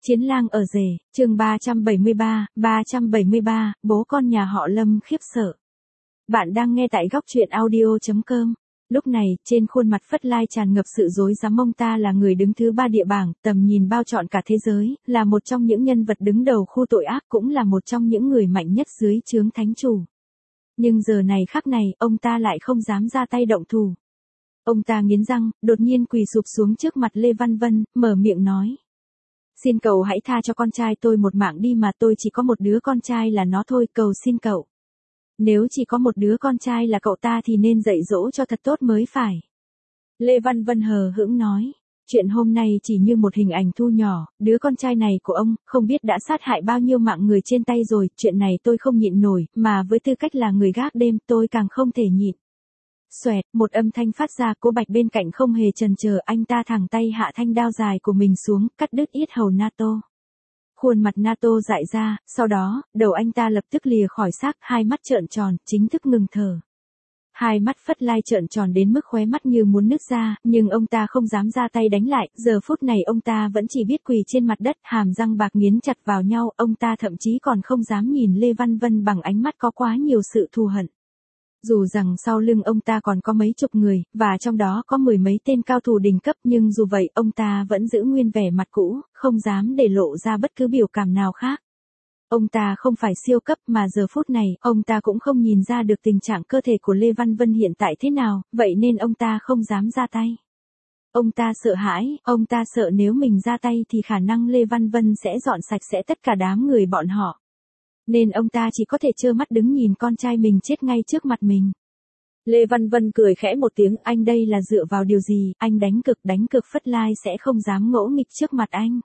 Chiến lang ở rể, chương 373, bố con nhà họ Lâm khiếp sợ. Bạn đang nghe tại góc truyện audio.com. Lúc này, trên khuôn mặt Phất Lai tràn ngập sự dối dám. Ông ta là người đứng thứ 3 địa bảng, tầm nhìn bao trọn cả thế giới, là một trong những nhân vật đứng đầu khu tội ác, cũng là một trong những người mạnh nhất dưới trướng thánh chủ. Nhưng giờ này khắc này, ông ta lại không dám ra tay động thủ. Ông ta nghiến răng, đột nhiên quỳ sụp xuống trước mặt Lê Văn Vân, mở miệng nói. Xin cậu hãy tha cho con trai tôi một mạng đi, mà tôi chỉ có một đứa con trai là nó thôi, cầu xin cậu. Nếu chỉ có một đứa con trai là cậu ta thì nên dạy dỗ cho thật tốt mới phải. Lê Văn Vân hờ hững nói. Chuyện hôm nay chỉ như một hình ảnh thu nhỏ, đứa con trai này của ông, không biết đã sát hại bao nhiêu mạng người trên tay rồi, chuyện này tôi không nhịn nổi, mà với tư cách là người gác đêm, tôi càng không thể nhịn. Xoẹt, một âm thanh phát ra, Cố Bạch bên cạnh không hề chần chờ, anh ta thẳng tay hạ thanh đao dài của mình xuống, cắt đứt yết hầu Nato. Khuôn mặt Nato dại ra, sau đó, đầu anh ta lập tức lìa khỏi xác, hai mắt trợn tròn, chính thức ngừng thở. Hai mắt Phất Lai trợn tròn đến mức khóe mắt như muốn nứt ra, nhưng ông ta không dám ra tay đánh lại, giờ phút này ông ta vẫn chỉ biết quỳ trên mặt đất, hàm răng bạc nghiến chặt vào nhau, ông ta thậm chí còn không dám nhìn Lê Văn Vân bằng ánh mắt có quá nhiều sự thù hận. Dù rằng sau lưng ông ta còn có mấy chục người, và trong đó có mười mấy tên cao thủ đỉnh cấp, nhưng dù vậy ông ta vẫn giữ nguyên vẻ mặt cũ, không dám để lộ ra bất cứ biểu cảm nào khác. Ông ta không phải siêu cấp, mà giờ phút này, ông ta cũng không nhìn ra được tình trạng cơ thể của Lê Văn Vân hiện tại thế nào, vậy nên ông ta không dám ra tay. Ông ta sợ hãi, ông ta sợ nếu mình ra tay thì khả năng Lê Văn Vân sẽ dọn sạch sẽ tất cả đám người bọn họ. Nên ông ta chỉ có thể trơ mắt đứng nhìn con trai mình chết ngay trước mặt mình. Lê Văn Vân cười khẽ một tiếng, anh đây là dựa vào điều gì, anh đánh cược Phất Lai sẽ không dám ngỗ nghịch trước mặt anh.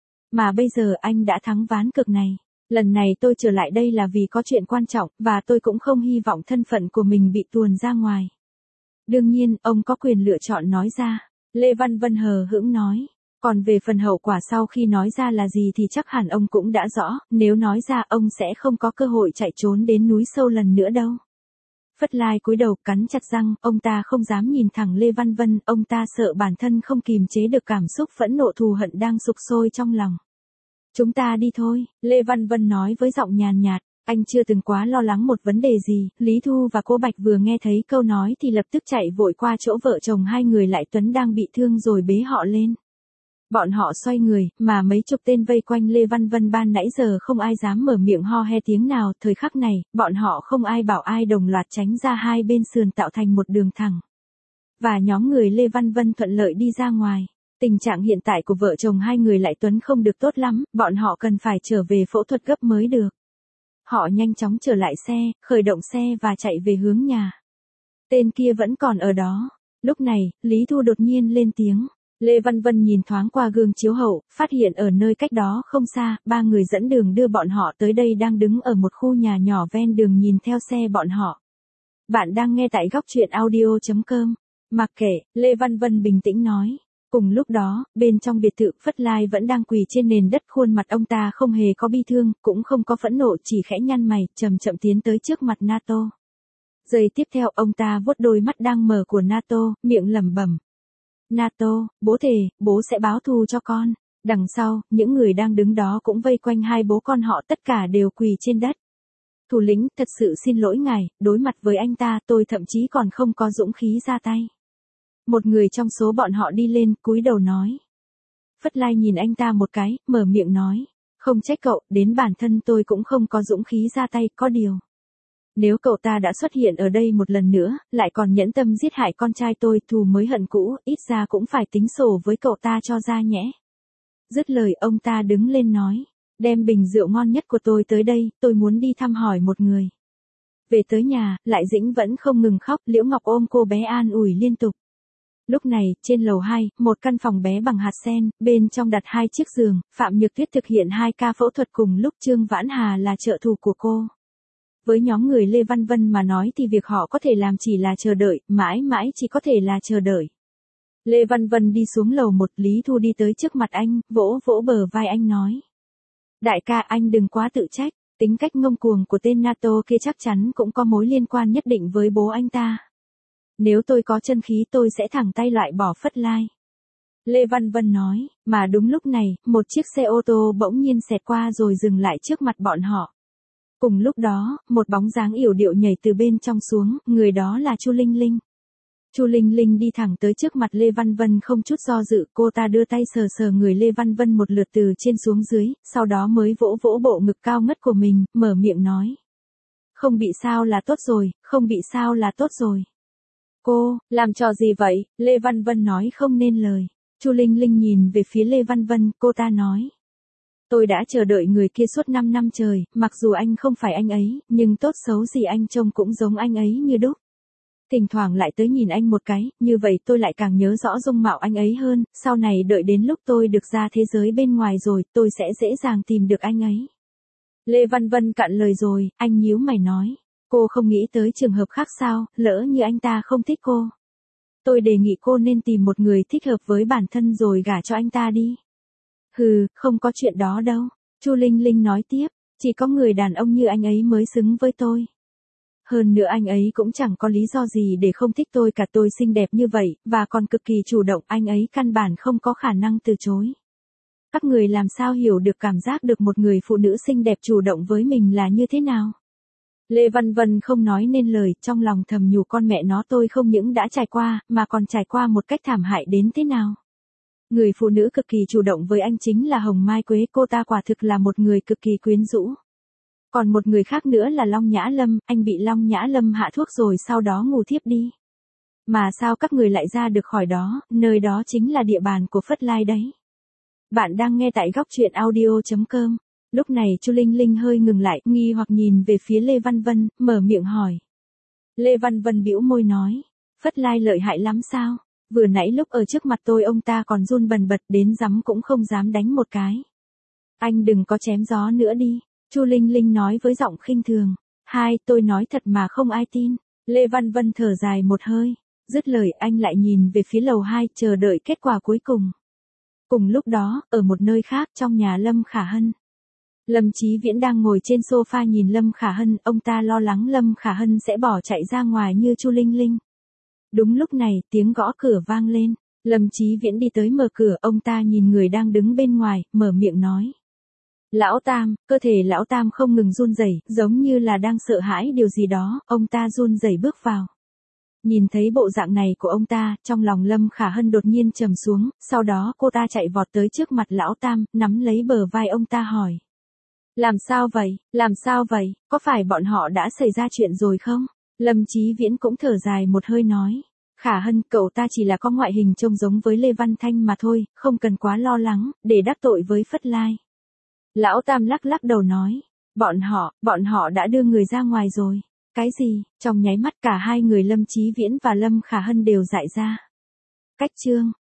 Mà bây giờ anh đã thắng ván cược này. Lần này tôi trở lại đây là vì có chuyện quan trọng, và tôi cũng không hy vọng thân phận của mình bị tuồn ra ngoài. Đương nhiên, ông có quyền lựa chọn nói ra. Lê Văn Vân hờ hững nói. Còn về phần hậu quả sau khi nói ra là gì thì chắc hẳn ông cũng đã rõ, nếu nói ra ông sẽ không có cơ hội chạy trốn đến núi sâu lần nữa đâu. Phất Lai cúi đầu cắn chặt răng, ông ta không dám nhìn thẳng Lê Văn Vân, ông ta sợ bản thân không kìm chế được cảm xúc phẫn nộ thù hận đang sục sôi trong lòng. Chúng ta đi thôi, Lê Văn Vân nói với giọng nhàn nhạt, anh chưa từng quá lo lắng một vấn đề gì. Lý Thu và Cố Bạch vừa nghe thấy câu nói thì lập tức chạy vội qua chỗ vợ chồng hai người Lại Tuấn đang bị thương rồi bế họ lên. Bọn họ xoay người, mà mấy chục tên vây quanh Lê Văn Vân ban nãy giờ không ai dám mở miệng ho he tiếng nào, thời khắc này, bọn họ không ai bảo ai đồng loạt tránh ra hai bên sườn tạo thành một đường thẳng. Và nhóm người Lê Văn Vân thuận lợi đi ra ngoài. Tình trạng hiện tại của vợ chồng hai người Lại Tuấn không được tốt lắm, bọn họ cần phải trở về phẫu thuật gấp mới được. Họ nhanh chóng trở lại xe, khởi động xe và chạy về hướng nhà. Tên kia vẫn còn ở đó. Lúc này, Lý Thu đột nhiên lên tiếng. Lê Văn Vân nhìn thoáng qua gương chiếu hậu, phát hiện ở nơi cách đó không xa, ba người dẫn đường đưa bọn họ tới đây đang đứng ở một khu nhà nhỏ ven đường nhìn theo xe bọn họ. Bạn đang nghe tại góc truyện audio.com. Mặc kệ, Lê Văn Vân bình tĩnh nói. Cùng lúc đó, bên trong biệt thự, Phất Lai vẫn đang quỳ trên nền đất, khuôn mặt ông ta không hề có bi thương, cũng không có phẫn nộ, chỉ khẽ nhăn mày, chậm chậm tiến tới trước mặt Nato. Giây tiếp theo, ông ta vuốt đôi mắt đang mở của Nato, miệng lẩm bẩm. Nato, bố thề, bố sẽ báo thù cho con. Đằng sau, những người đang đứng đó cũng vây quanh hai bố con họ, tất cả đều quỳ trên đất. Thủ lĩnh, thật sự xin lỗi ngài, đối mặt với anh ta, tôi thậm chí còn không có dũng khí ra tay. Một người trong số bọn họ đi lên, cúi đầu nói. Phất Lai nhìn anh ta một cái, mở miệng nói. Không trách cậu, đến bản thân tôi cũng không có dũng khí ra tay, có điều. Nếu cậu ta đã xuất hiện ở đây một lần nữa, lại còn nhẫn tâm giết hại con trai tôi, thù mới hận cũ, ít ra cũng phải tính sổ với cậu ta cho ra nhẽ. Dứt lời ông ta đứng lên nói. Đem bình rượu ngon nhất của tôi tới đây, tôi muốn đi thăm hỏi một người. Về tới nhà, Lại Dĩnh vẫn không ngừng khóc, Liễu Ngọc ôm cô bé an ủi liên tục. Lúc này, trên lầu 2, một căn phòng bé bằng hạt sen, bên trong đặt hai chiếc giường, Phạm Nhược Tuyết thực hiện 2 ca phẫu thuật cùng lúc, Trương Vãn Hà là trợ thủ của cô. Với nhóm người Lê Văn Vân mà nói thì việc họ có thể làm chỉ là chờ đợi, mãi mãi chỉ có thể là chờ đợi. Lê Văn Vân đi xuống lầu 1, Lý Thu đi tới trước mặt anh, vỗ vỗ bờ vai anh nói. Đại ca, anh đừng quá tự trách, tính cách ngông cuồng của tên Nato kia chắc chắn cũng có mối liên quan nhất định với bố anh ta. Nếu tôi có chân khí tôi sẽ thẳng tay loại bỏ Phất Lai. Lê Văn Vân nói, mà đúng lúc này, một chiếc xe ô tô bỗng nhiên xẹt qua rồi dừng lại trước mặt bọn họ. Cùng lúc đó, một bóng dáng yểu điệu nhảy từ bên trong xuống, người đó là Chu Linh Linh. Chu Linh Linh đi thẳng tới trước mặt Lê Văn Vân không chút do dự, cô ta đưa tay sờ sờ người Lê Văn Vân một lượt từ trên xuống dưới, sau đó mới vỗ vỗ bộ ngực cao ngất của mình, mở miệng nói. Không bị sao là tốt rồi, không bị sao là tốt rồi. Cô, làm trò gì vậy? Lê Văn Vân nói không nên lời. Chu Linh Linh nhìn về phía Lê Văn Vân, cô ta nói. Tôi đã chờ đợi người kia suốt 5 năm trời, mặc dù anh không phải anh ấy, nhưng tốt xấu gì anh trông cũng giống anh ấy như đúc. Thỉnh thoảng lại tới nhìn anh một cái, như vậy tôi lại càng nhớ rõ dung mạo anh ấy hơn, sau này đợi đến lúc tôi được ra thế giới bên ngoài rồi, tôi sẽ dễ dàng tìm được anh ấy. Lê Văn Vân cạn lời rồi, anh nhíu mày nói. Cô không nghĩ tới trường hợp khác sao, lỡ như anh ta không thích cô. Tôi đề nghị cô nên tìm một người thích hợp với bản thân rồi gả cho anh ta đi. Hừ, không có chuyện đó đâu. Chu Linh Linh nói tiếp, chỉ có người đàn ông như anh ấy mới xứng với tôi. Hơn nữa anh ấy cũng chẳng có lý do gì để không thích tôi cả, tôi xinh đẹp như vậy, và còn cực kỳ chủ động, anh ấy căn bản không có khả năng từ chối. Các người làm sao hiểu được cảm giác được một người phụ nữ xinh đẹp chủ động với mình là như thế nào? Lê Văn Vân không nói nên lời, trong lòng thầm nhủ con mẹ nó tôi không những đã trải qua, mà còn trải qua một cách thảm hại đến thế nào. Người phụ nữ cực kỳ chủ động với anh chính là Hồng Mai Quế, cô ta quả thực là một người cực kỳ quyến rũ. Còn một người khác nữa là Long Nhã Lâm, anh bị Long Nhã Lâm hạ thuốc rồi sau đó ngủ thiếp đi. Mà sao các người lại ra được khỏi đó, nơi đó chính là địa bàn của Phất Lai đấy. Bạn đang nghe tại góc truyện audio.com. Lúc này Chu Linh Linh hơi ngừng lại, nghi hoặc nhìn về phía Lê Văn Vân, mở miệng hỏi. Lê Văn Vân bĩu môi nói, Phất Lai lợi hại lắm sao? Vừa nãy lúc ở trước mặt tôi ông ta còn run bần bật, đến giấm cũng không dám đánh một cái. Anh đừng có chém gió nữa đi, Chu Linh Linh nói với giọng khinh thường. Tôi nói thật mà không ai tin. Lê Văn Vân thở dài một hơi, dứt lời anh lại nhìn về phía lầu 2, chờ đợi kết quả cuối cùng. Cùng lúc đó, ở một nơi khác trong nhà Lâm Khả Hân. Lâm Chí Viễn đang ngồi trên sofa nhìn Lâm Khả Hân, ông ta lo lắng Lâm Khả Hân sẽ bỏ chạy ra ngoài như Chu Linh Linh. Đúng lúc này, tiếng gõ cửa vang lên, Lâm Chí Viễn đi tới mở cửa, ông ta nhìn người đang đứng bên ngoài, mở miệng nói. Lão Tam, cơ thể Lão Tam không ngừng run rẩy, giống như là đang sợ hãi điều gì đó, ông ta run rẩy bước vào. Nhìn thấy bộ dạng này của ông ta, trong lòng Lâm Khả Hân đột nhiên trầm xuống, sau đó cô ta chạy vọt tới trước mặt Lão Tam, nắm lấy bờ vai ông ta hỏi. Làm sao vậy, có phải bọn họ đã xảy ra chuyện rồi không? Lâm Chí Viễn cũng thở dài một hơi nói. Khả Hân, cậu ta chỉ là có ngoại hình trông giống với Lê Văn Thanh mà thôi, không cần quá lo lắng, để đắc tội với Phất Lai. Lão Tam lắc lắc đầu nói. Bọn họ đã đưa người ra ngoài rồi. Cái gì? Trong nháy mắt cả hai người Lâm Chí Viễn và Lâm Khả Hân đều dại ra. Cách chương.